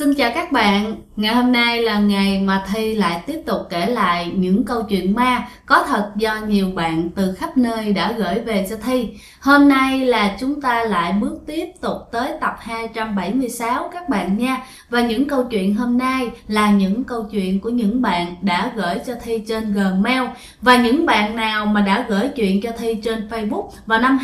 Xin chào các bạn, ngày hôm nay là ngày mà Thi lại tiếp tục kể lại những câu chuyện ma có thật do nhiều bạn từ khắp nơi đã gửi về cho Thi. Hôm nay là chúng ta lại bước tiếp tục tới tập 276 các bạn nha. Và những câu chuyện hôm nay là những câu chuyện của những bạn đã gửi cho Thi trên Gmail. Và những bạn nào mà đã gửi chuyện cho Thi trên Facebook vào năm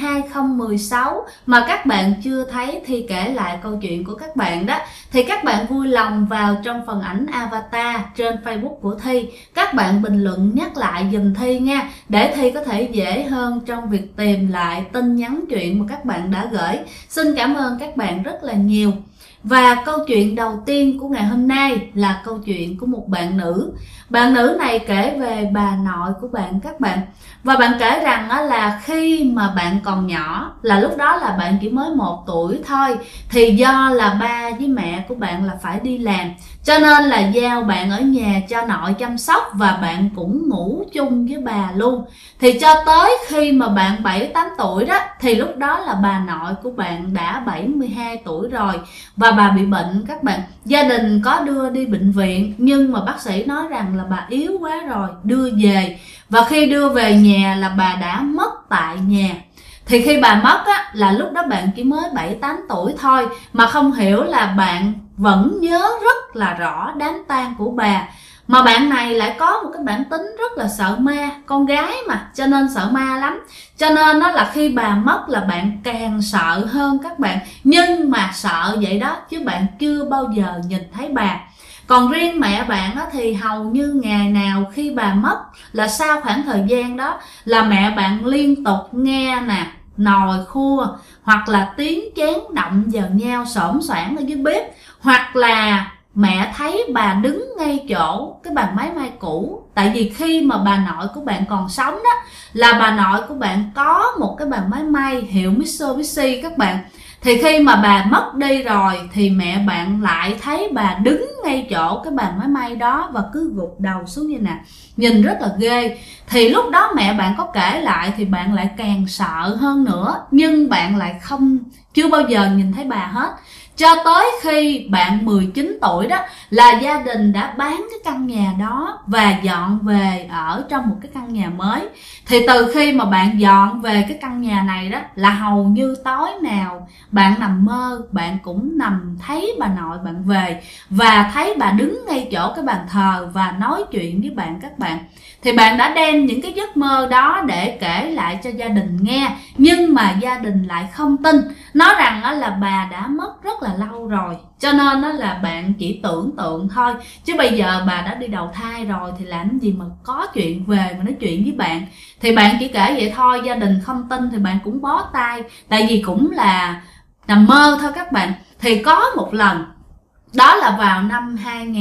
2016 mà các bạn chưa thấy Thi kể lại câu chuyện của các bạn đó, thì các bạn vui lòng vào trong phần ảnh avatar trên Facebook của Thi, các bạn bình luận nhắc lại giùm Thi nha, để Thi có thể dễ hơn trong việc tìm lại tin nhắn chuyện mà các bạn đã gửi. Xin cảm ơn các bạn rất là nhiều. Và câu chuyện đầu tiên của ngày hôm nay là câu chuyện của một bạn nữ. Bạn nữ này kể về bà nội của bạn các bạn. Và bạn kể rằng là khi mà bạn còn nhỏ, là lúc đó là bạn chỉ mới 1 tuổi thôi, thì do là ba với mẹ của bạn là phải đi làm, cho nên là giao bạn ở nhà cho nội chăm sóc, và bạn cũng ngủ chung với bà luôn. Thì cho tới khi mà bạn 7-8 tuổi đó, thì lúc đó là bà nội của bạn đã 72 tuổi rồi, và bà bị bệnh các bạn. Gia đình có đưa đi bệnh viện, nhưng mà bác sĩ nói rằng là bà yếu quá rồi, đưa về. Và khi đưa về nhà là bà đã mất tại nhà. Thì khi bà mất á, là lúc đó bạn chỉ mới 7-8 tuổi thôi, mà không hiểu là bạn vẫn nhớ rất là rõ đám tang của bà. Mà bạn này lại có một cái bản tính rất là sợ ma, con gái mà, cho nên sợ ma lắm. Cho nên đó là khi bà mất là bạn càng sợ hơn các bạn. Nhưng mà sợ vậy đó, chứ bạn chưa bao giờ nhìn thấy bà. Còn riêng mẹ bạn thì hầu như ngày nào khi bà mất là sau khoảng thời gian đó là mẹ bạn liên tục nghe nè, nồi khua, hoặc là tiếng chén động vào nhau xổm xoảng ở dưới bếp, hoặc là mẹ thấy bà đứng ngay chỗ cái bàn máy may cũ. Tại vì khi mà bà nội của bạn còn sống đó, là bà nội của bạn có một cái bàn máy may hiệu Mitsubishi các bạn. Thì khi mà bà mất đi rồi thì mẹ bạn lại thấy bà đứng ngay chỗ cái bàn máy may đó và cứ gục đầu xuống như nè, nhìn rất là ghê. Thì lúc đó mẹ bạn có kể lại thì bạn lại càng sợ hơn nữa, nhưng bạn lại chưa bao giờ nhìn thấy bà hết. Cho tới khi bạn 19 tuổi đó là gia đình đã bán cái căn nhà đó và dọn về ở trong một cái căn nhà mới. Thì từ khi mà bạn dọn về cái căn nhà này đó là hầu như tối nào bạn nằm mơ bạn cũng nằm thấy bà nội bạn về, và thấy bà đứng ngay chỗ cái bàn thờ và nói chuyện với bạn các bạn. Thì bạn đã đem những cái giấc mơ đó để kể lại cho gia đình nghe, nhưng mà gia đình lại không tin, nói rằng là bà đã mất rất là lâu rồi, cho nên là bạn chỉ tưởng tượng thôi, chứ bây giờ bà đã đi đầu thai rồi thì làm gì mà có chuyện về mà nói chuyện với bạn. Thì bạn chỉ kể vậy thôi, gia đình không tin thì bạn cũng bó tay, tại vì cũng là nằm mơ thôi các bạn. Thì có một lần, đó là vào năm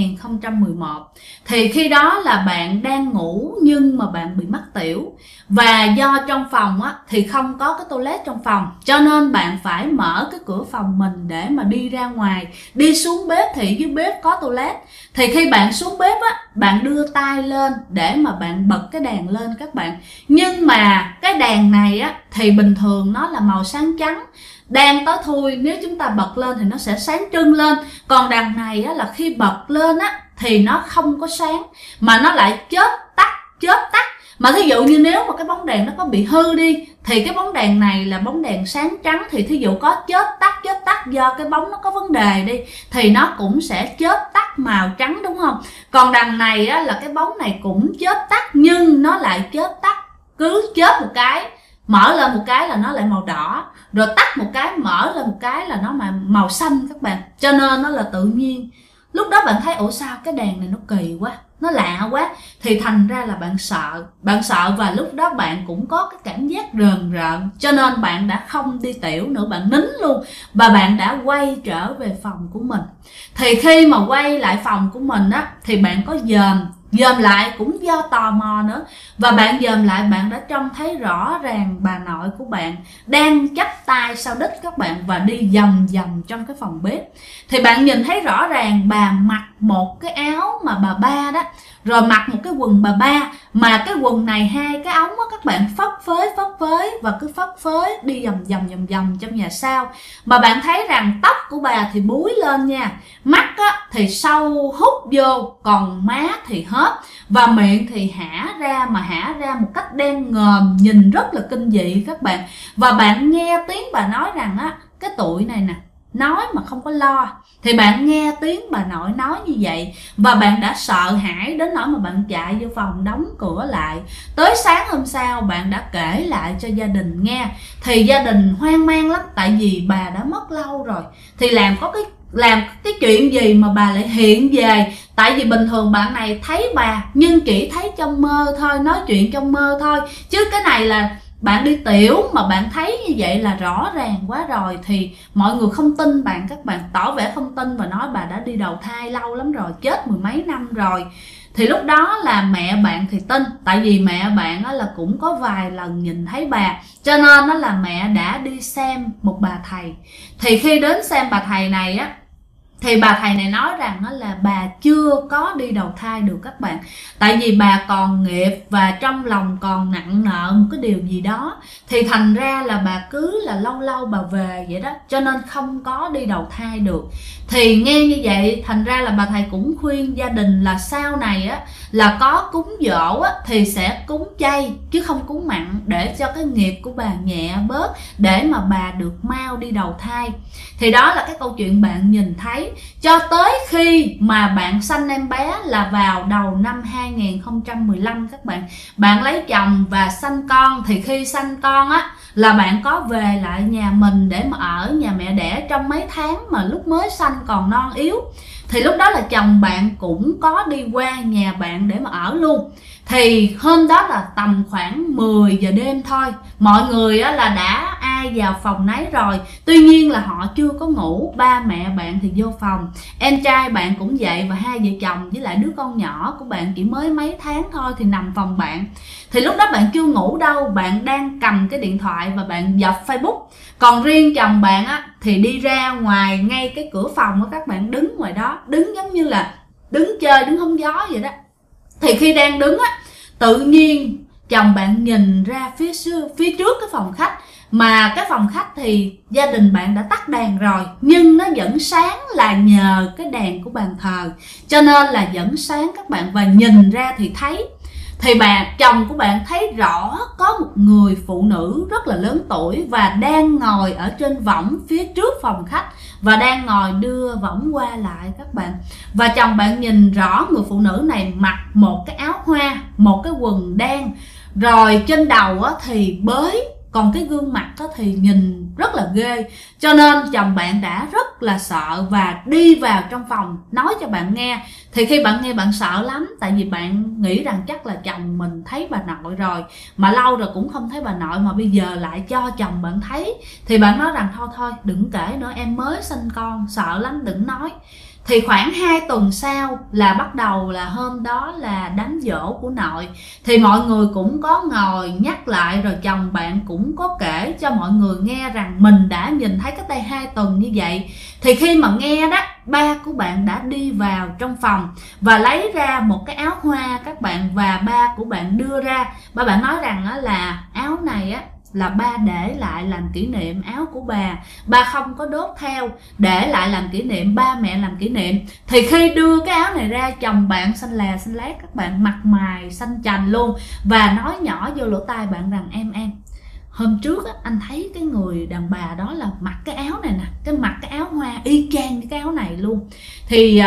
2011, thì khi đó là bạn đang ngủ nhưng mà bạn bị mắc tiểu. Và do trong phòng thì không có cái toilet trong phòng, cho nên bạn phải mở cái cửa phòng mình để mà đi ra ngoài. Đi xuống bếp thì dưới bếp có toilet. Thì khi bạn xuống bếp bạn đưa tay lên để mà bạn bật cái đèn lên các bạn. Nhưng mà cái đèn này thì bình thường nó là màu sáng trắng, đang tối thui, nếu chúng ta bật lên thì nó sẽ sáng trưng lên. Còn đằng này là khi bật lên thì nó không có sáng, mà nó lại chớp tắt. Mà thí dụ như nếu mà cái bóng đèn nó có bị hư đi, thì cái bóng đèn này là bóng đèn sáng trắng, thì thí dụ có chớp tắt do cái bóng nó có vấn đề đi, thì nó cũng sẽ chớp tắt màu trắng, đúng không? Còn đằng này là cái bóng này cũng chớp tắt, nhưng nó lại chớp tắt, cứ chớp một cái, mở lên một cái là nó lại màu đỏ, rồi tắt một cái, mở lên một cái là nó màu xanh các bạn. Cho nên nó là tự nhiên. Lúc đó bạn thấy ủa sao cái đèn này nó kỳ quá, nó lạ quá, thì thành ra là bạn sợ. Và lúc đó bạn cũng có cái cảm giác rờn rợn, cho nên bạn đã không đi tiểu nữa, bạn nín luôn, và bạn đã quay trở về phòng của mình. Thì khi mà quay lại phòng của mình thì bạn có dòm lại, cũng do tò mò nữa, và bạn dòm lại bạn đã trông thấy rõ ràng bà nội của bạn đang chắp tay sau đít các bạn, và đi vòng vòng trong cái phòng bếp. Thì bạn nhìn thấy rõ ràng bà mặc một cái áo mà bà ba đó, rồi mặc một cái quần bà ba, mà cái quần này hai cái ống á các bạn phấp phới và cứ phấp phới đi vòng trong nhà sau. Mà bạn thấy rằng tóc của bà thì búi lên nha, mắt á thì sâu hút vô, còn má thì hết, và miệng thì hả ra một cách đen ngòm, nhìn rất là kinh dị các bạn. Và bạn nghe tiếng bà nói rằng á, cái tuổi này nè, nói mà không có lo. Thì bạn nghe tiếng bà nội nói như vậy và bạn đã sợ hãi đến nỗi mà bạn chạy vô phòng đóng cửa lại. Tới sáng hôm sau bạn đã kể lại cho gia đình nghe, thì gia đình hoang mang lắm, tại vì bà đã mất lâu rồi, thì làm cái chuyện gì mà bà lại hiện về. Tại vì bình thường bạn này thấy bà nhưng chỉ thấy trong mơ thôi, nói chuyện trong mơ thôi, chứ cái này là bạn đi tiểu mà bạn thấy như vậy là rõ ràng quá rồi. Thì mọi người không tin bạn, các bạn tỏ vẻ không tin và nói bà đã đi đầu thai lâu lắm rồi, chết mười mấy năm rồi. Thì lúc đó là mẹ bạn thì tin, tại vì mẹ bạn là cũng có vài lần nhìn thấy bà, cho nên đó là mẹ đã đi xem một bà thầy. Thì khi đến xem bà thầy này á, thì bà thầy này nói rằng là bà chưa có đi đầu thai được các bạn, tại vì bà còn nghiệp và trong lòng còn nặng nợ một cái điều gì đó, thì thành ra là bà cứ là lâu lâu bà về vậy đó, cho nên không có đi đầu thai được. Thì nghe như vậy thành ra là bà thầy cũng khuyên gia đình là sau này á là có cúng giỗ á thì sẽ cúng chay chứ không cúng mặn, để cho cái nghiệp của bà nhẹ bớt, để mà bà được mau đi đầu thai. Thì đó là cái câu chuyện bạn nhìn thấy, cho tới khi mà bạn sanh em bé là vào đầu năm 2015 các bạn. Bạn lấy chồng và sanh con, thì khi sanh con á là bạn có về lại nhà mình để mà ở nhà mẹ đẻ trong mấy tháng mà lúc mới sanh còn non yếu. Thì lúc đó là chồng bạn cũng có đi qua nhà bạn để mà ở luôn. Thì hôm đó là tầm khoảng 10 giờ đêm thôi, mọi người á là đã ai vào phòng nấy rồi. Tuy nhiên là họ chưa có ngủ, ba mẹ bạn thì vô phòng, em trai bạn cũng vậy, và hai vợ chồng với lại đứa con nhỏ của bạn chỉ mới mấy tháng thôi thì nằm phòng bạn. Thì lúc đó bạn chưa ngủ đâu, bạn đang cầm cái điện thoại và bạn dập Facebook. Còn riêng chồng bạn á thì đi ra ngoài ngay cái cửa phòng á, các bạn đứng ngoài đó, đứng giống như là đứng chơi, đứng hóng gió vậy đó. Thì khi đang đứng á, tự nhiên chồng bạn nhìn ra phía trước cái phòng khách, mà cái phòng khách thì gia đình bạn đã tắt đèn rồi, nhưng nó vẫn sáng là nhờ cái đèn của bàn thờ, cho nên là vẫn sáng các bạn. Và nhìn ra thì thấy, thì chồng của bạn thấy rõ có một người phụ nữ rất là lớn tuổi và đang ngồi ở trên võng phía trước phòng khách, và đang ngồi đưa võng qua lại các bạn. Và chồng bạn nhìn rõ người phụ nữ này mặc một cái áo hoa, một cái quần đen, rồi trên đầu thì bới, còn cái gương mặt thì nhìn rất là ghê. Cho nên chồng bạn đã rất là sợ và đi vào trong phòng nói cho bạn nghe. Thì khi bạn nghe bạn sợ lắm, tại vì bạn nghĩ rằng chắc là chồng mình thấy bà nội rồi, mà lâu rồi cũng không thấy bà nội, mà bây giờ lại cho chồng bạn thấy. Thì bạn nói rằng thôi đừng kể nữa, em mới sinh con, sợ lắm đừng nói. Thì khoảng 2 tuần sau là bắt đầu là hôm đó là đám giỗ của nội. Thì mọi người cũng có ngồi nhắc lại, rồi chồng bạn cũng có kể cho mọi người nghe rằng mình đã nhìn thấy cách đây 2 tuần như vậy. Thì khi mà nghe đó, ba của bạn đã đi vào trong phòng và lấy ra một cái áo hoa các bạn, và ba của bạn đưa ra. Ba bạn nói rằng là áo này là ba để lại làm kỷ niệm, áo của ba không có đốt theo, để lại làm kỷ niệm, ba mẹ làm kỷ niệm. Thì khi đưa cái áo này ra, chồng bạn xanh lét các bạn, mặt mày xanh chành luôn, và nói nhỏ vô lỗ tai bạn rằng em hôm trước anh thấy cái người đàn bà đó là mặc cái áo này nè, mặc cái áo hoa y chang cái áo này luôn. Thì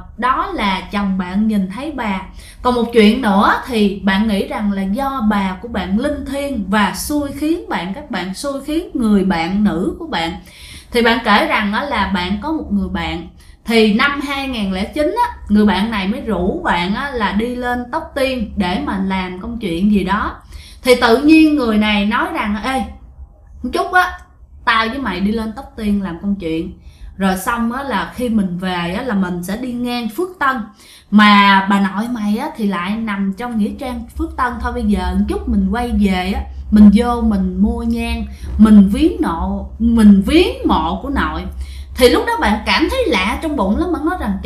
đó là chồng bạn nhìn thấy bà. Còn một chuyện nữa thì bạn nghĩ rằng là do bà của bạn linh thiêng và xui khiến bạn, các bạn, xui khiến người bạn nữ của bạn. Thì bạn kể rằng là bạn có một người bạn, thì năm 2009 người bạn này mới rủ bạn là đi lên Tóc Tiên để mà làm công chuyện gì đó. Thì tự nhiên người này nói rằng ê một chút tao với mày đi lên Tóc Tiên làm công chuyện, rồi xong là khi mình về là mình sẽ đi ngang Phước Tân, mà bà nội mày thì lại nằm trong nghĩa trang Phước Tân. Thôi bây giờ một chút mình quay về mình vô mình mua nhang, mình viếng mộ của nội. Thì lúc đó bạn cảm thấy lạ trong bụng lắm, bạn nói rằng trời,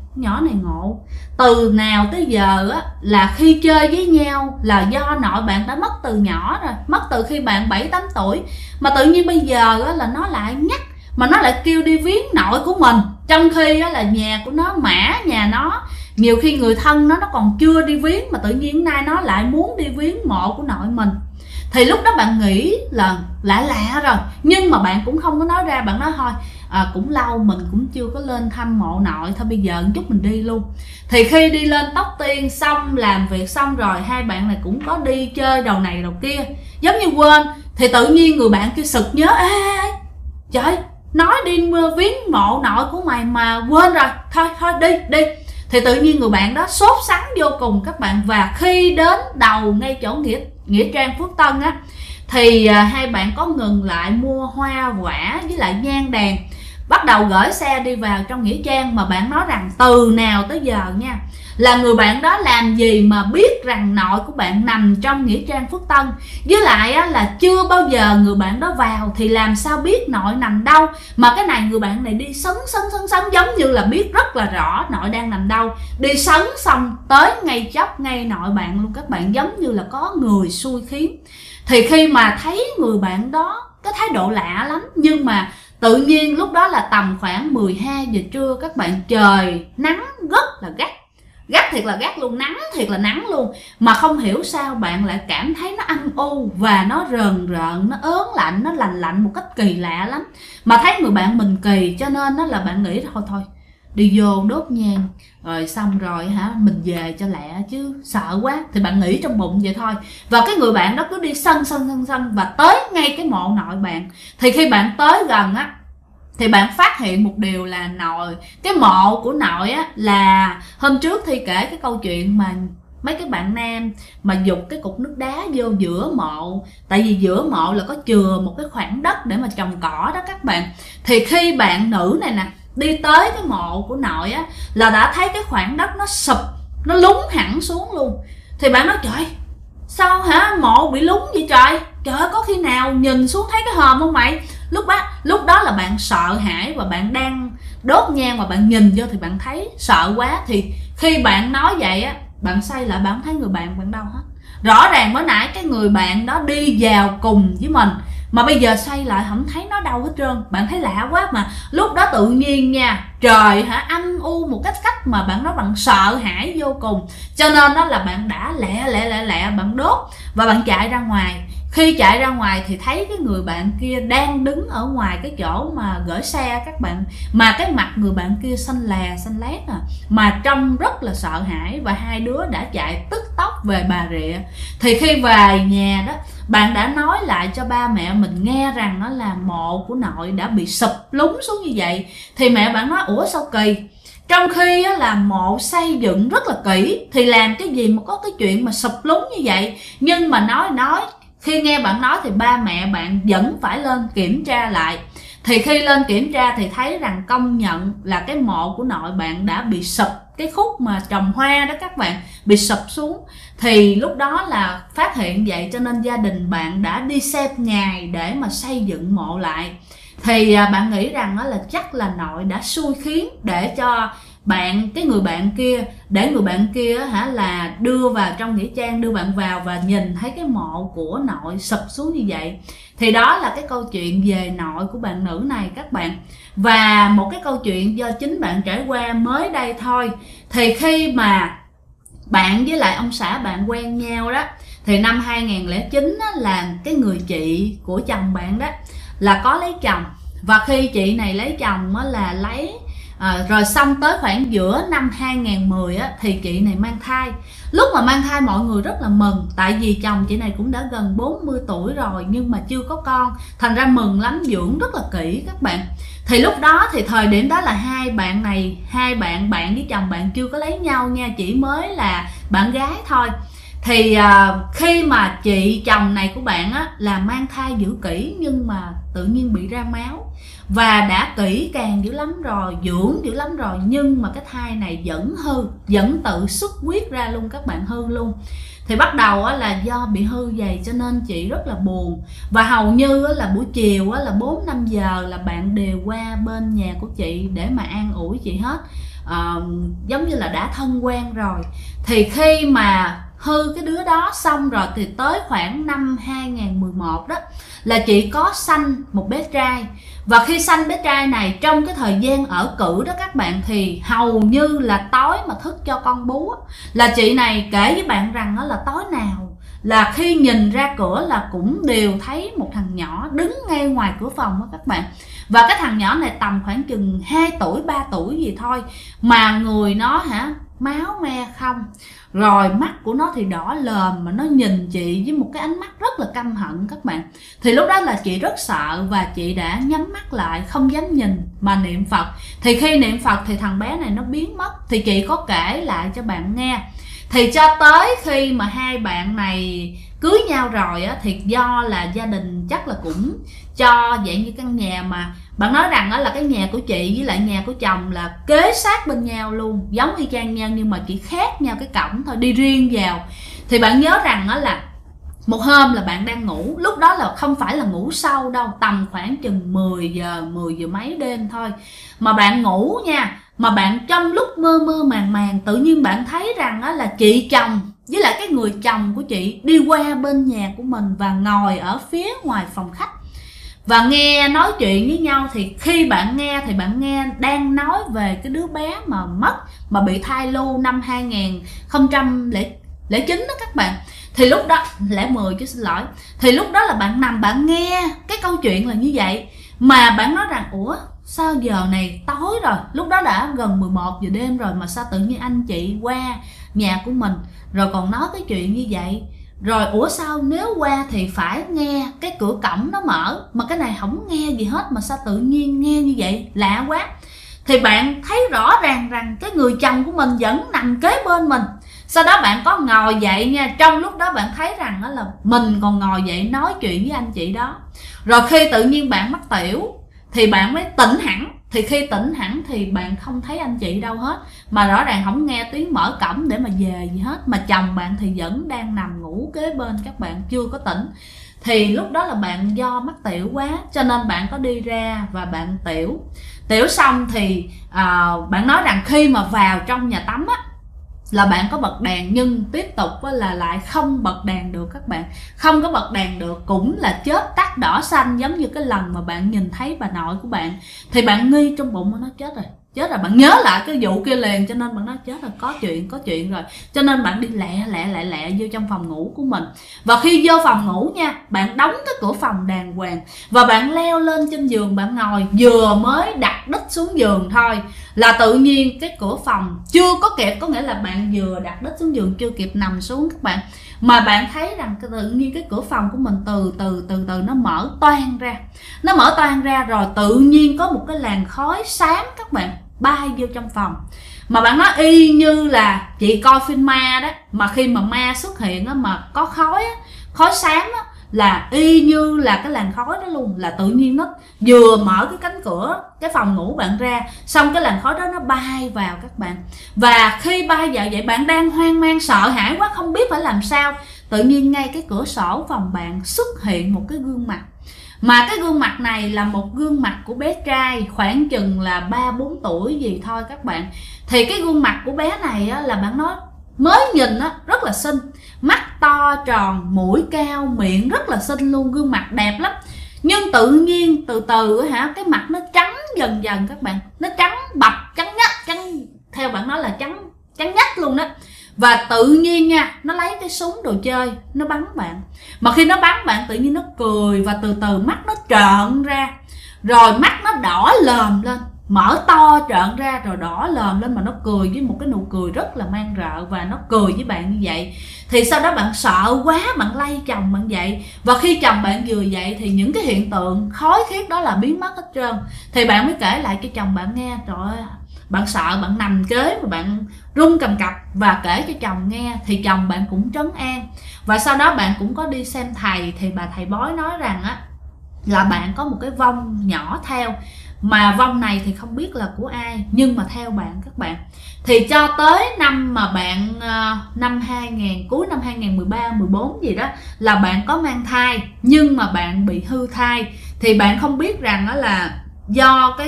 nhỏ này ngộ, từ nào tới giờ á là khi chơi với nhau là do nội bạn đã mất từ nhỏ rồi, mất từ khi bạn 7-8 tuổi, mà tự nhiên bây giờ á là nó lại nhắc, mà nó lại kêu đi viếng nội của mình, trong khi á là nhà của nó, mã nhà nó, nhiều khi người thân nó còn chưa đi viếng mà tự nhiên nay nó lại muốn đi viếng mộ của nội mình. Thì lúc đó bạn nghĩ là lạ lạ rồi, nhưng mà bạn cũng không có nói ra, bạn nói thôi cũng lâu mình cũng chưa có lên thăm mộ nội, thôi bây giờ một chút mình đi luôn. Thì khi đi lên tóc tiên xong, làm việc xong rồi, hai bạn này cũng có đi chơi đầu này đầu kia, giống như quên. Thì tự nhiên người bạn kia sực nhớ, ê trời, nói đi viếng mộ nội của mày mà quên rồi, thôi đi. Thì tự nhiên người bạn đó sốt sắng vô cùng các bạn. Và khi đến đầu ngay chỗ Nghĩa Trang Phước Tân á, thì hai bạn có ngừng lại mua hoa quả với lại nhang đèn, bắt đầu gửi xe đi vào trong Nghĩa Trang. Mà bạn nói rằng từ nào tới giờ nha, là người bạn đó làm gì mà biết rằng nội của bạn nằm trong Nghĩa Trang Phước Tân, với lại á, là chưa bao giờ người bạn đó vào, thì làm sao biết nội nằm đâu. Mà cái này người bạn này đi sấn giống như là biết rất là rõ nội đang nằm đâu, đi sấn xong tới ngay chốc ngay nội bạn luôn các bạn, giống như là có người xui khiến. Thì khi mà thấy người bạn đó cái thái độ lạ lắm, nhưng mà tự nhiên lúc đó là tầm khoảng 12 giờ trưa các bạn, trời nắng rất là gắt thiệt là gắt luôn, nắng thiệt là nắng luôn, mà không hiểu sao bạn lại cảm thấy nó âm u và nó rờn rợn, nó ớn lạnh, nó lạnh một cách kỳ lạ lắm. Mà thấy người bạn mình kỳ cho nên đó là bạn nghĩ thôi đi vô đốt nhang rồi xong rồi mình về cho lẹ chứ sợ quá. Thì bạn nghĩ trong bụng vậy thôi. Và cái người bạn đó cứ đi sân và tới ngay cái mộ nội bạn. Thì khi bạn tới gần á, thì bạn phát hiện một điều là cái mộ của nội á, là hôm trước Thi kể cái câu chuyện mà mấy cái bạn nam mà giục cái cục nước đá vô giữa mộ, tại vì giữa mộ là có chừa một cái khoảng đất để mà trồng cỏ đó các bạn. Thì khi bạn nữ này nè đi tới cái mộ của nội á, là đã thấy cái khoảng đất nó sụp, nó lún hẳn xuống luôn. Thì bạn nói trời, sao mộ bị lún vậy trời, có khi nào nhìn xuống thấy cái hòm không mày? Lúc đó là bạn sợ hãi và bạn đang đốt nhang và bạn nhìn vô thì bạn thấy sợ quá. Thì khi bạn nói vậy á, bạn xoay lại bạn thấy người bạn đâu hết. Rõ ràng mới nãy cái người bạn đó đi vào cùng với mình, mà bây giờ xoay lại không thấy nó đâu hết trơn. Bạn thấy lạ quá. Mà lúc đó tự nhiên nha, trời âm u một cách mà bạn nói bạn sợ hãi vô cùng. Cho nên đó là bạn đã lẹ bạn đốt và bạn chạy ra ngoài. Khi chạy ra ngoài thì thấy cái người bạn kia đang đứng ở ngoài cái chỗ mà gửi xe các bạn. Mà cái mặt người bạn kia xanh lét mà trông rất là sợ hãi. Và hai đứa đã chạy tức tốc về Bà Rịa. Thì khi về nhà đó, bạn đã nói lại cho ba mẹ mình nghe rằng đó là mộ của nội đã bị sụp lún xuống như vậy. Thì mẹ bạn nói ủa sao kỳ, trong khi là mộ xây dựng rất là kỹ thì làm cái gì mà có cái chuyện mà sụp lún như vậy. Nhưng mà nói khi nghe bạn nói thì ba mẹ bạn vẫn phải lên kiểm tra lại. Thì khi lên kiểm tra thì thấy rằng công nhận là cái mộ của nội bạn đã bị sụp, cái khúc mà trồng hoa đó các bạn bị sụp xuống. Thì lúc đó là phát hiện vậy cho nên gia đình bạn đã đi xem ngày để mà xây dựng mộ lại. Thì bạn nghĩ rằng đó là chắc là nội đã xui khiến để cho cái người bạn kia, để người bạn kia là đưa vào trong nghĩa trang, đưa bạn vào và nhìn thấy cái mộ của nội sụp xuống như vậy. Thì đó là cái câu chuyện về nội của bạn nữ này các bạn. Và một cái câu chuyện do chính bạn trải qua mới đây thôi. Thì khi mà bạn với lại ông xã bạn quen nhau đó, thì năm 2009 đó, là cái người chị của chồng bạn đó là có lấy chồng. Và khi chị này lấy chồng đó, là lấy rồi xong tới khoảng giữa năm 2010 á, thì chị này mang thai. Lúc mà mang thai mọi người rất là mừng, tại vì chồng chị này cũng đã gần 40 tuổi rồi nhưng mà chưa có con, thành ra mừng lắm, dưỡng rất là kỹ các bạn. Thì lúc đó thì thời điểm đó là hai bạn với chồng bạn chưa có lấy nhau nha, chỉ mới là bạn gái thôi. Thì khi mà chị chồng này của bạn á, là mang thai giữ kỹ nhưng mà tự nhiên bị ra máu. Và đã kỹ càng dữ lắm rồi, dưỡng dữ lắm rồi, nhưng mà cái thai này vẫn hư, vẫn tự xuất huyết ra luôn các bạn, hư luôn. Thì bắt đầu là do bị hư vậy cho nên chị rất là buồn. Và hầu như là buổi chiều là 4-5 giờ là bạn đều qua bên nhà của chị để mà an ủi chị hết. giống như là đã thân quen rồi. Thì khi mà hư cái đứa đó xong rồi thì tới khoảng năm 2011 đó là chị có sanh một bé trai. Và khi sanh bé trai này, trong cái thời gian ở cữ đó các bạn, thì hầu như là tối mà thức cho con bú là chị này kể với bạn rằng đó là tối nào là khi nhìn ra cửa là cũng đều thấy một thằng nhỏ đứng ngay ngoài cửa phòng đó các bạn. Và cái thằng nhỏ này tầm khoảng chừng 2 tuổi 3 tuổi gì thôi, mà người nó máu me không, rồi mắt của nó thì đỏ lòm, mà nó nhìn chị với một cái ánh mắt rất là căm hận các bạn. Thì lúc đó là chị rất sợ và chị đã nhắm mắt lại không dám nhìn mà niệm Phật. Thì khi niệm Phật thì thằng bé này nó biến mất. Thì chị có kể lại cho bạn nghe. Thì cho tới khi mà hai bạn này cưới nhau rồi á, thì do là gia đình chắc là cũng cho dạng như căn nhà mà bạn nói rằng đó là cái nhà của chị với lại nhà của chồng là kế sát bên nhau luôn, giống y chang nhau, nhưng mà chỉ khác nhau cái cổng thôi, đi riêng vào. Thì bạn nhớ rằng đó là một hôm là bạn đang ngủ, lúc đó là không phải là ngủ sâu đâu, tầm khoảng chừng 10 giờ mấy đêm thôi, mà bạn ngủ nha, mà bạn trong lúc mơ mơ màng màng tự nhiên bạn thấy rằng đó là chị chồng với lại cái người chồng của chị đi qua bên nhà của mình và ngồi ở phía ngoài phòng khách và nghe nói chuyện với nhau. Thì khi bạn nghe thì bạn nghe đang nói về cái đứa bé mà mất, mà bị thai lưu năm 2009 đó các bạn. Thì lúc đó 10 chứ xin lỗi. Thì lúc đó là bạn nằm bạn nghe cái câu chuyện là như vậy, mà bạn nói rằng ủa sao giờ này tối rồi, lúc đó đã gần 11 giờ đêm rồi, mà sao tự nhiên anh chị qua nhà của mình rồi còn nói cái chuyện như vậy. Rồi ủa sao nếu qua thì phải nghe cái cửa cổng nó mở, mà cái này không nghe gì hết, mà sao tự nhiên nghe như vậy, lạ quá. Thì bạn thấy rõ ràng rằng cái người chồng của mình vẫn nằm kế bên mình. Sau đó bạn có ngồi dậy nha, trong lúc đó bạn thấy rằng đó là mình còn ngồi dậy nói chuyện với anh chị đó. Rồi khi tự nhiên bạn mắc tiểu thì bạn mới tỉnh hẳn. Thì khi tỉnh hẳn thì bạn không thấy anh chị đâu hết, mà rõ ràng không nghe tiếng mở cổng để mà về gì hết, mà chồng bạn thì vẫn đang nằm ngủ kế bên các bạn, chưa có tỉnh. Thì lúc đó là bạn do mắc tiểu quá cho nên bạn có đi ra và bạn tiểu xong thì bạn nói rằng khi mà vào trong nhà tắm á là bạn có bật đèn, nhưng tiếp tục là lại không bật đèn được các bạn, không có bật đèn được, cũng là chớp tắt đỏ xanh giống như cái lần mà bạn nhìn thấy bà nội của bạn. Thì bạn nghi trong bụng nó chết rồi, bạn nhớ lại cái vụ kia liền, cho nên bạn nói chết rồi, có chuyện rồi, cho nên bạn đi lẹ vô trong phòng ngủ của mình. Và khi vô phòng ngủ nha, bạn đóng cái cửa phòng đàng hoàng và bạn leo lên trên giường, bạn ngồi, vừa mới đặt đít xuống giường thôi là tự nhiên cái cửa phòng chưa có kịp, có nghĩa là bạn vừa đặt đít xuống giường chưa kịp nằm xuống các bạn, mà bạn thấy rằng tự nhiên cái cửa phòng của mình từ từ nó mở toang ra, rồi tự nhiên có một cái làn khói xám các bạn bay vô trong phòng. Mà bạn nói y như là chị coi phim ma đó, mà khi mà ma xuất hiện á, mà có khói xám á, là y như là cái làn khói đó luôn, là tự nhiên nó vừa mở cái cánh cửa cái phòng ngủ bạn ra, xong cái làn khói đó nó bay vào các bạn. Và khi bay vào vậy bạn đang hoang mang sợ hãi quá, không biết phải làm sao, tự nhiên ngay cái cửa sổ phòng bạn xuất hiện một cái gương mặt. Mà cái gương mặt này là một gương mặt của bé trai khoảng chừng là 3-4 tuổi gì thôi các bạn. Thì cái gương mặt của bé này á, là bạn nói mới nhìn á, rất là xinh, mắt to tròn, mũi cao, miệng rất là xinh luôn, gương mặt đẹp lắm. Nhưng tự nhiên từ từ cái mặt nó trắng dần dần các bạn, nó trắng bạch, trắng nhách, theo bạn nói là trắng nhách luôn đó. Và tự nhiên nha, nó lấy cái súng đồ chơi, nó bắn bạn. Mà khi nó bắn bạn tự nhiên nó cười, và từ từ mắt nó trợn ra, rồi mắt nó đỏ lòm lên, mở to trợn ra rồi đỏ lòm lên, mà nó cười với một cái nụ cười rất là man rợ, và nó cười với bạn như vậy. Thì sau đó bạn sợ quá, bạn lay chồng bạn dậy, và khi chồng bạn vừa dậy thì những cái hiện tượng khói khiết đó là biến mất hết trơn. Thì bạn mới kể lại cho chồng bạn nghe. Trời ơi, bạn sợ, bạn nằm kế và bạn run cầm cập và kể cho chồng nghe, thì chồng bạn cũng trấn an. Và sau đó bạn cũng có đi xem thầy, thì bà thầy bói nói rằng á là bạn có một cái vong nhỏ theo, mà vong này thì không biết là của ai, nhưng mà theo bạn các bạn. Thì cho tới năm mà bạn năm 2000, cuối năm 2013-14 gì đó, là bạn có mang thai, nhưng mà bạn bị hư thai. Thì bạn không biết rằng đó là do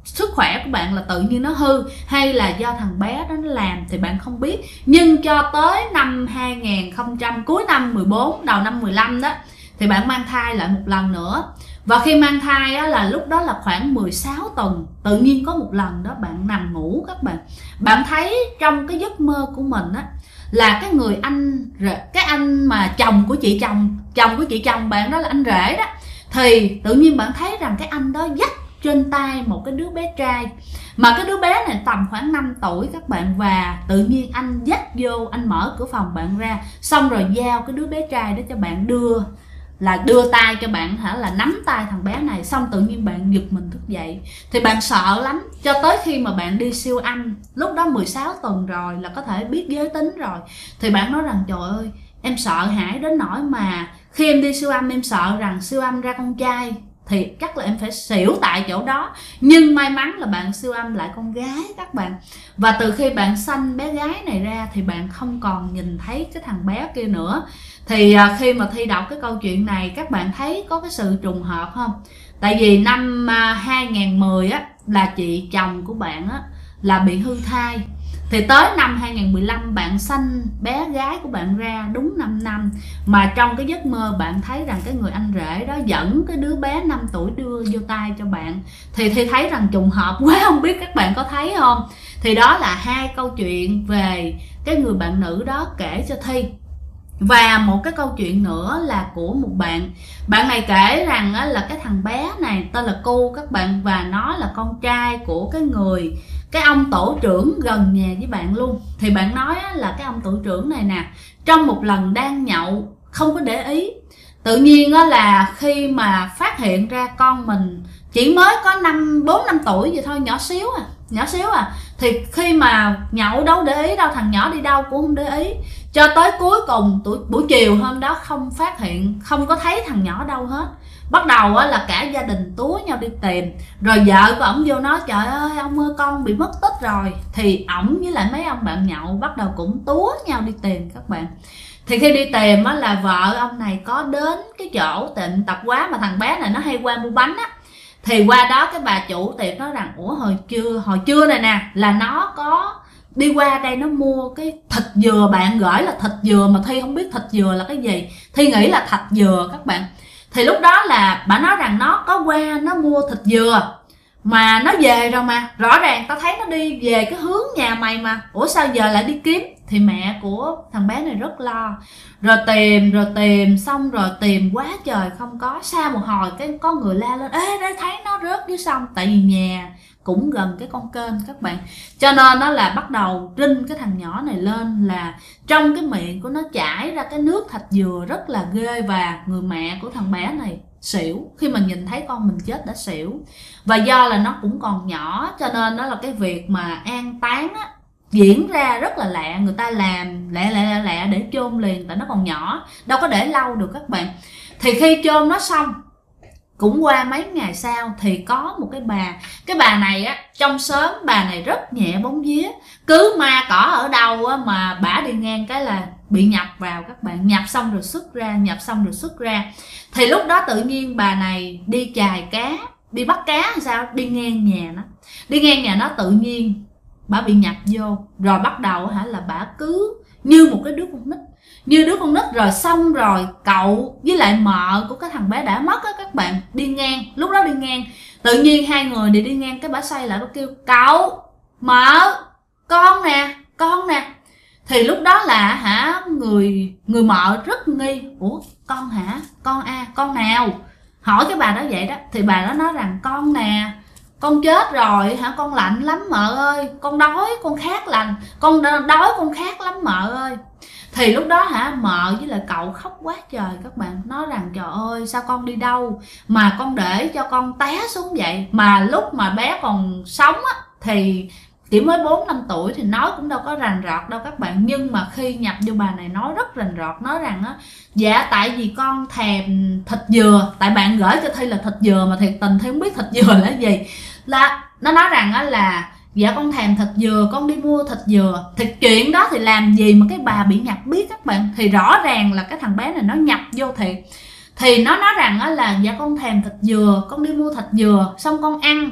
sức khỏe của bạn là tự nhiên nó hư hay là do thằng bé đó nó làm thì bạn không biết. Nhưng cho tới năm 2000, cuối năm 14 đầu năm 15 đó thì bạn mang thai lại một lần nữa. Và khi mang thai á, là lúc đó là khoảng 16 tuần, tự nhiên có một lần đó bạn nằm ngủ các bạn thấy trong cái giấc mơ của mình á là cái người anh mà chồng của chị chồng bạn đó là anh rể đó, thì tự nhiên bạn thấy rằng cái anh đó dắt trên tay một cái đứa bé trai, mà cái đứa bé này tầm khoảng 5 tuổi các bạn, và tự nhiên anh dắt vô, anh mở cửa phòng bạn ra, xong rồi giao cái đứa bé trai đó cho bạn, đưa tay cho bạn là nắm tay thằng bé này, xong tự nhiên bạn giật mình thức dậy. Thì bạn sợ lắm cho tới khi mà bạn đi siêu âm, lúc đó 16 tuần rồi là có thể biết giới tính rồi, thì bạn nói rằng trời ơi em sợ hãi đến nỗi mà khi em đi siêu âm em sợ rằng siêu âm ra con trai thì chắc là em phải xỉu tại chỗ đó. Nhưng may mắn là bạn siêu âm lại con gái các bạn. Và từ khi bạn sanh bé gái này ra thì bạn không còn nhìn thấy cái thằng bé kia nữa. Thì khi mà Thi đọc cái câu chuyện này, các bạn thấy có cái sự trùng hợp không? Tại vì năm 2010 á, là chị chồng của bạn á, là bị hư thai. Thì tới năm 2015 bạn sanh bé gái của bạn ra đúng 5 năm. Mà trong cái giấc mơ bạn thấy rằng cái người anh rể đó dẫn cái đứa bé 5 tuổi đưa vô tay cho bạn. Thì Thi thấy rằng trùng hợp quá, không biết các bạn có thấy không? Thì đó là hai câu chuyện về cái người bạn nữ đó kể cho Thi. Và một cái câu chuyện nữa là của một bạn này kể rằng á, là cái thằng bé này tên là Cu các bạn, và nó là con trai của cái ông tổ trưởng gần nhà với bạn luôn. Thì bạn nói á, là cái ông tổ trưởng này nè, trong một lần đang nhậu không có để ý, tự nhiên á, là khi mà phát hiện ra con mình chỉ mới có 4-5 tuổi vậy thôi, nhỏ xíu à, thì khi mà nhậu đâu để ý đâu, thằng nhỏ đi đâu cũng không để ý, cho tới cuối cùng buổi chiều hôm đó không phát hiện, không có thấy thằng nhỏ đâu hết. Bắt đầu á, là cả gia đình túa nhau đi tìm, rồi vợ của ổng vô nói trời ơi ông ơi con bị mất tích rồi. Thì ổng với lại mấy ông bạn nhậu bắt đầu cũng túa nhau đi tìm các bạn. Thì khi đi tìm á, là vợ ông này có đến cái chỗ tiệm tạp hóa mà thằng bé này nó hay qua mua bánh á. Thì qua đó cái bà chủ tiệm nói rằng ủa hồi trưa này nè là nó có đi qua đây nó mua cái thịt dừa, bạn gửi là thịt dừa mà Thi không biết thịt dừa là cái gì, Thi nghĩ là thịt dừa các bạn. Thì lúc đó là bà nói rằng nó có qua nó mua thịt dừa mà nó về rồi, mà rõ ràng tao thấy nó đi về cái hướng nhà mày mà, ủa sao giờ lại đi kiếm. Thì mẹ của thằng bé này rất lo, rồi tìm xong rồi tìm quá trời không có. Sau một hồi cái có người la lên ê đây thấy nó rớt dưới sông, tại vì nhà cũng gần cái con kênh các bạn, cho nên nó là bắt đầu rinh cái thằng nhỏ này lên, là trong cái miệng của nó chảy ra cái nước thạch dừa rất là ghê. Và người mẹ của thằng bé này xỉu khi mà nhìn thấy con mình chết, đã xỉu. Và do là nó cũng còn nhỏ cho nên đó là cái việc mà an táng á, diễn ra rất là lẹ, người ta làm lẹ để chôn liền, tại nó còn nhỏ đâu có để lâu được các bạn. Thì khi chôn nó xong cũng qua mấy ngày sau thì có một cái bà này á, trong xóm bà này rất nhẹ bóng vía, cứ ma cỏ ở đâu á mà bả đi ngang cái là bị nhập vào các bạn, nhập xong rồi xuất ra. Thì lúc đó tự nhiên bà này đi chài cá, đi bắt cá hay sao, đi ngang nhà nó tự nhiên bà bị nhập vô, rồi bắt đầu là bà cứ như một cái đứa con nít, rồi xong rồi cậu với lại mợ của cái thằng bé đã mất á các bạn đi ngang, lúc đó đi ngang tự nhiên hai người đi ngang cái bà xoay lại, bà kêu cậu mợ con nè. Thì lúc đó là người mợ rất nghi, ủa con hả, con nào, hỏi cái bà đó vậy đó. Thì bà đó nói rằng con nè, con chết rồi hả, con lạnh lắm mợ ơi, con đói con khát lắm mợ ơi. Thì lúc đó mợ với lại cậu khóc quá trời các bạn, nói rằng trời ơi sao con đi đâu mà con để cho con té xuống vậy. Mà lúc mà bé còn sống á thì chỉ mới 4-5 tuổi thì nói cũng đâu có rành rọt đâu các bạn. Nhưng mà khi nhập vô bà này nói rất rành rọt, nói rằng á dạ tại vì con thèm thịt dừa, tại bạn gửi cho Thi là thịt dừa mà thiệt tình Thi không biết thịt dừa là gì. Là nó nói rằng á là dạ con thèm thịt dừa, con đi mua thịt dừa. Thì chuyện đó thì làm gì mà cái bà bị nhập biết các bạn. Thì rõ ràng là cái thằng bé này nó nhập vô thiệt. Thì nó nói rằng á là dạ con thèm thịt dừa, con đi mua thịt dừa xong con ăn,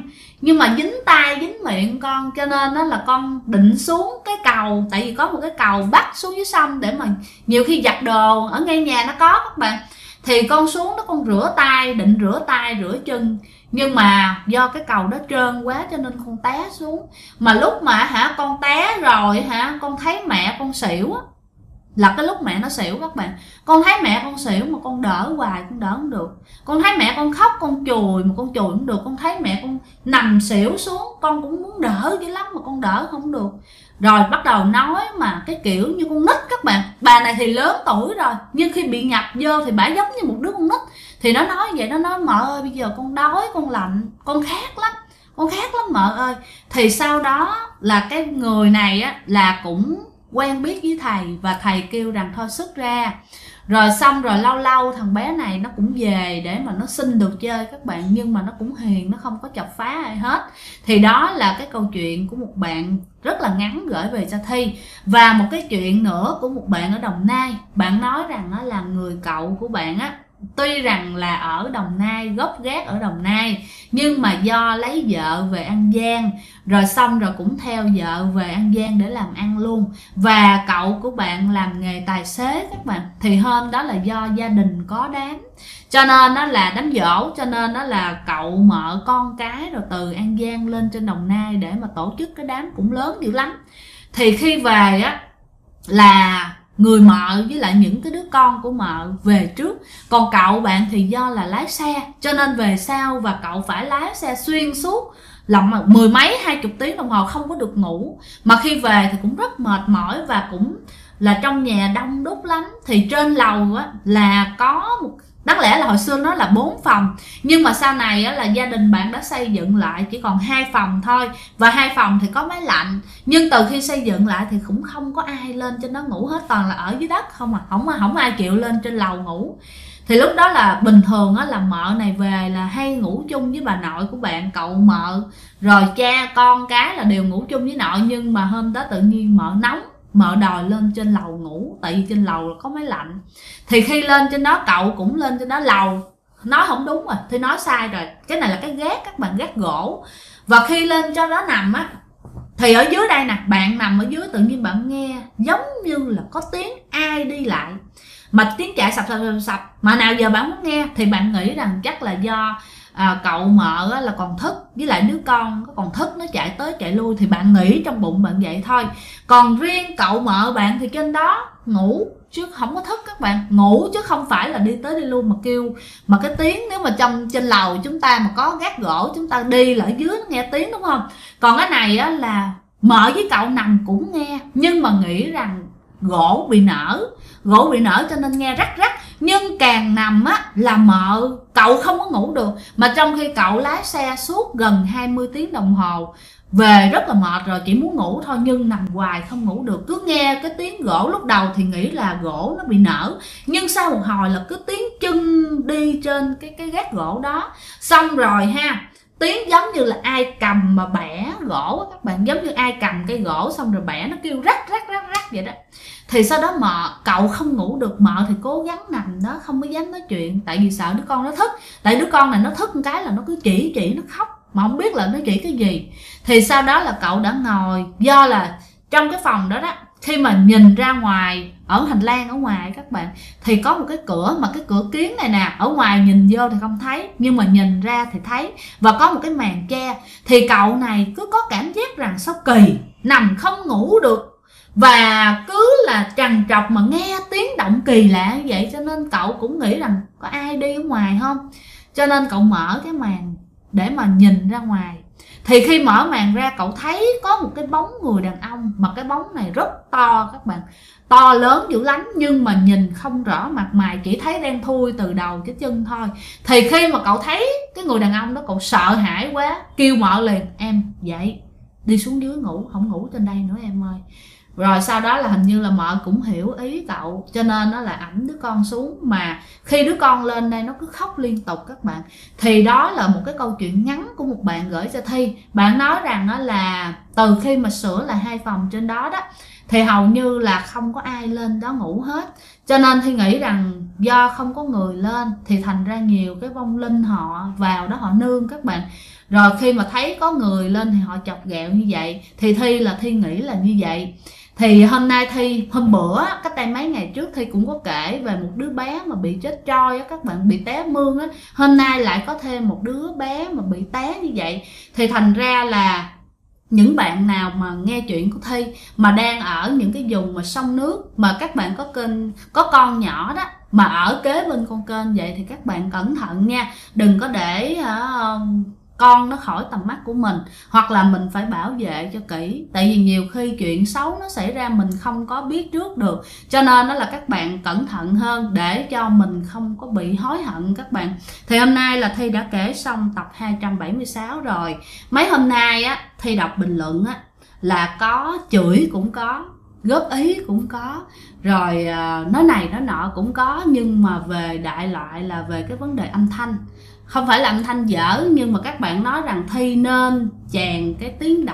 nhưng mà dính tai dính miệng con, cho nên đó là con định xuống cái cầu, tại vì có một cái cầu bắt xuống dưới sông để mà nhiều khi giặt đồ ở ngay nhà nó có các bạn, thì con xuống đó con rửa tay, định rửa tay rửa chân, nhưng mà do cái cầu đó trơn quá cho nên con té xuống. Mà lúc mà con té rồi con thấy mẹ con xỉu á, là cái lúc mẹ nó xỉu các bạn. Con thấy mẹ con xỉu mà con đỡ hoài con đỡ không được. Con thấy mẹ con khóc con chùi mà con chùi không được. Con thấy mẹ con nằm xỉu xuống con cũng muốn đỡ dữ lắm mà con đỡ không được. Rồi bắt đầu nói mà cái kiểu như con nít các bạn. Bà này thì lớn tuổi rồi, nhưng khi bị nhập vô thì bà giống như một đứa con nít. Thì nó nói vậy, nó nói mợ ơi bây giờ con đói con lạnh, con khát lắm, con khát lắm mợ ơi. Thì sau đó là cái người này á là cũng quen biết với thầy, và thầy kêu rằng thôi xuất ra. Rồi xong rồi lâu lâu thằng bé này nó cũng về để mà nó xin được chơi các bạn, nhưng mà nó cũng hiền, nó không có chọc phá ai hết. Thì đó là cái câu chuyện của một bạn rất là ngắn gửi về cho Thi. Và một cái chuyện nữa của một bạn ở Đồng Nai. Bạn nói rằng đó là người cậu của bạn á, tuy rằng là ở Đồng Nai, gốc gác ở Đồng Nai, nhưng mà do lấy vợ về An Giang, rồi xong rồi cũng theo vợ về An Giang để làm ăn luôn. Và cậu của bạn làm nghề tài xế các bạn. Thì hôm đó là do gia đình có đám, cho nên đó là đám giỗ, cho nên đó là cậu mợ con cái rồi từ An Giang lên trên Đồng Nai để mà tổ chức cái đám cũng lớn dữ lắm. Thì khi về á là người mợ với lại những cái đứa con của mợ về trước, còn cậu bạn thì do là lái xe cho nên về sau, và cậu phải lái xe xuyên suốt là mười mấy 20 tiếng đồng hồ không có được ngủ. Mà khi về thì cũng rất mệt mỏi, và cũng là trong nhà đông đúc lắm. Thì trên lầu á là có một, đáng lẽ là hồi xưa nó là 4 phòng, nhưng mà sau này á, là gia đình bạn đã xây dựng lại chỉ còn 2 phòng thôi, và 2 phòng thì có máy lạnh. Nhưng từ khi xây dựng lại thì cũng không có ai lên trên đó ngủ hết, toàn là ở dưới đất không à, không ai chịu lên trên lầu ngủ. Thì lúc đó là bình thường á, là mợ này về là hay ngủ chung với bà nội của bạn, cậu mợ, rồi cha con cái là đều ngủ chung với nội. Nhưng mà hôm đó tự nhiên mợ nóng, mợ đòi lên trên lầu ngủ, tại vì trên lầu là có máy lạnh. Thì khi lên trên đó cậu cũng lên trên đó. Lầu nói không đúng rồi, thì nói sai rồi, cái này là cái gác các bạn, gác gỗ. Và khi lên cho đó nằm á, thì ở dưới đây nè, bạn nằm ở dưới tự nhiên bạn nghe giống như là có tiếng ai đi lại, mà tiếng chạy sập sập sập sập, mà nào giờ bạn muốn nghe. Thì bạn nghĩ rằng chắc là do cậu mợ là còn thức, với lại đứa con còn thức, nó chạy tới chạy lui, thì bạn nghĩ trong bụng bạn vậy thôi. Còn riêng cậu mợ bạn thì trên đó ngủ chứ không có thức các bạn, ngủ chứ không phải là đi tới đi lui mà kêu. Mà cái tiếng nếu mà trên lầu chúng ta mà có gác gỗ, chúng ta đi là ở dưới nó nghe tiếng đúng không. Còn cái này á là mợ với cậu nằm cũng nghe, nhưng mà nghĩ rằng gỗ bị nở cho nên nghe rắc rắc. Nhưng càng nằm á là cậu không có ngủ được, mà trong khi cậu lái xe suốt gần 20 tiếng đồng hồ, về rất là mệt rồi, chỉ muốn ngủ thôi, nhưng nằm hoài không ngủ được. Cứ nghe cái tiếng gỗ, lúc đầu thì nghĩ là gỗ nó bị nở, nhưng sau một hồi là cứ tiếng chân đi trên cái gác gỗ đó. Xong rồi tiếng giống như là ai cầm mà bẻ gỗ các bạn, giống như ai cầm cây gỗ xong rồi bẻ, nó kêu rắc rắc rắc rắc vậy đó. Thì sau đó cậu không ngủ được, mợ thì cố gắng nằm đó không có dám nói chuyện, tại vì sợ đứa con nó thức. Tại đứa con này nó thức một cái là nó cứ chỉ nó khóc mà không biết là nó chỉ cái gì. Thì sau đó là cậu đã ngồi, do là trong cái phòng đó đó, khi mà nhìn ra ngoài ở hành lang ở ngoài các bạn, thì có một cái cửa, mà cái cửa kiến này nè, ở ngoài nhìn vô thì không thấy, nhưng mà nhìn ra thì thấy, và có một cái màn che. Thì cậu này cứ có cảm giác rằng sao kỳ, nằm không ngủ được, và cứ là trằn trọc mà nghe tiếng động kỳ lạ như vậy, cho nên cậu cũng nghĩ rằng có ai đi ở ngoài không. Cho nên cậu mở cái màn để mà nhìn ra ngoài. Thì khi mở màn ra, cậu thấy có một cái bóng người đàn ông, mà cái bóng này rất to các bạn, to lớn dữ lắm, nhưng mà nhìn không rõ mặt mày, chỉ thấy đen thui từ đầu tới chân thôi. Thì khi mà cậu thấy cái người đàn ông đó, cậu sợ hãi quá, kêu mợ liền: em dậy đi xuống dưới ngủ, không ngủ trên đây nữa em ơi. Rồi sau đó là hình như là mợ cũng hiểu ý cậu, cho nên nó là ẵm đứa con xuống. Mà khi đứa con lên đây nó cứ khóc liên tục các bạn. Thì đó là một cái câu chuyện ngắn của một bạn gửi cho Thi. Bạn nói rằng đó là từ khi mà sửa lại 2 phòng trên đó đó, thì hầu như là không có ai lên đó ngủ hết. Cho nên Thi nghĩ rằng do không có người lên thì thành ra nhiều cái vong linh họ vào đó họ nương các bạn. Rồi khi mà thấy có người lên thì họ chọc ghẹo như vậy. Thì Thi nghĩ là như vậy. Thì hôm nay hôm bữa cách đây mấy ngày trước Thi cũng có kể về một đứa bé mà bị chết troi á các bạn, bị té mương á. Hôm nay lại có thêm một đứa bé mà bị té như vậy. Thì thành ra là những bạn nào mà nghe chuyện của Thi mà đang ở những cái vùng mà sông nước, mà các bạn có kênh, có con nhỏ đó mà ở kế bên con kênh vậy thì các bạn cẩn thận nha. Đừng có để con nó khỏi tầm mắt của mình, hoặc là mình phải bảo vệ cho kỹ. Tại vì nhiều khi chuyện xấu nó xảy ra mình không có biết trước được. Cho nên đó là các bạn cẩn thận hơn để cho mình không có bị hối hận các bạn. Thì hôm nay là Thi đã kể xong tập 276 rồi. Mấy hôm nay á Thi đọc bình luận á là có chửi cũng có, góp ý cũng có, rồi nói này nói nọ cũng có. Nhưng mà về đại loại là về cái vấn đề âm thanh. Không phải là âm thanh dở, nhưng mà các bạn nói rằng Thi nên chèn cái tiếng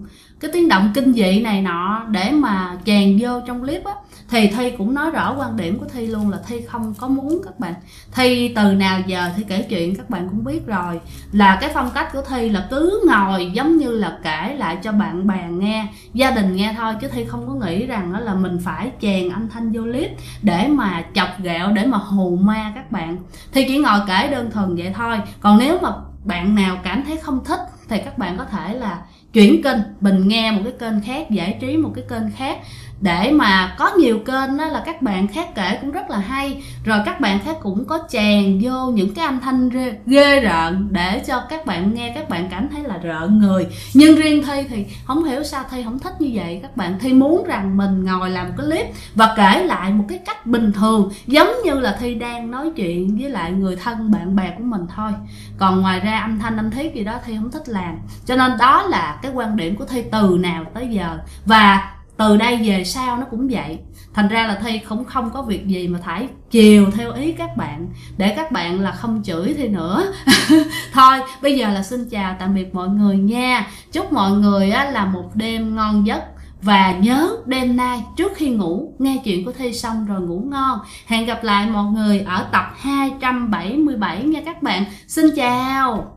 động kinh dị này nọ để mà chèn vô trong clip á. Thì Thi cũng nói rõ quan điểm của Thi luôn là Thi không có muốn các bạn. Thi từ nào giờ Thi kể chuyện các bạn cũng biết rồi, là cái phong cách của Thi là cứ ngồi giống như là kể lại cho bạn bè nghe, gia đình nghe thôi, chứ Thi không có nghĩ rằng đó là mình phải chèn âm thanh vô clip để mà chọc ghẹo, để mà hù ma các bạn. Thi chỉ ngồi kể đơn thuần vậy thôi. Còn nếu mà bạn nào cảm thấy không thích thì các bạn có thể là chuyển kênh, mình nghe một cái kênh khác, giải trí một cái kênh khác. Để mà có nhiều kênh đó là các bạn khác kể cũng rất là hay, rồi các bạn khác cũng có chèn vô những cái âm thanh ghê rợn để cho các bạn nghe, các bạn cảm thấy là rợn người. Nhưng riêng Thi thì không hiểu sao Thi không thích như vậy các bạn. Thi muốn rằng mình ngồi làm một cái clip và kể lại một cái cách bình thường, giống như là Thi đang nói chuyện với lại người thân bạn bè của mình thôi. Còn ngoài ra âm thanh âm thiếp gì đó Thi không thích làm. Cho nên đó là cái quan điểm của Thi từ nào tới giờ, và từ đây về sau nó cũng vậy. Thành ra là Thi cũng không có việc gì mà phải chiều theo ý các bạn, để các bạn là không chửi Thi nữa. Thôi bây giờ là xin chào tạm biệt mọi người nha. Chúc mọi người là một đêm ngon giấc. Và nhớ đêm nay trước khi ngủ nghe chuyện của Thi xong rồi ngủ ngon. Hẹn gặp lại mọi người ở tập 277 nha các bạn. Xin chào.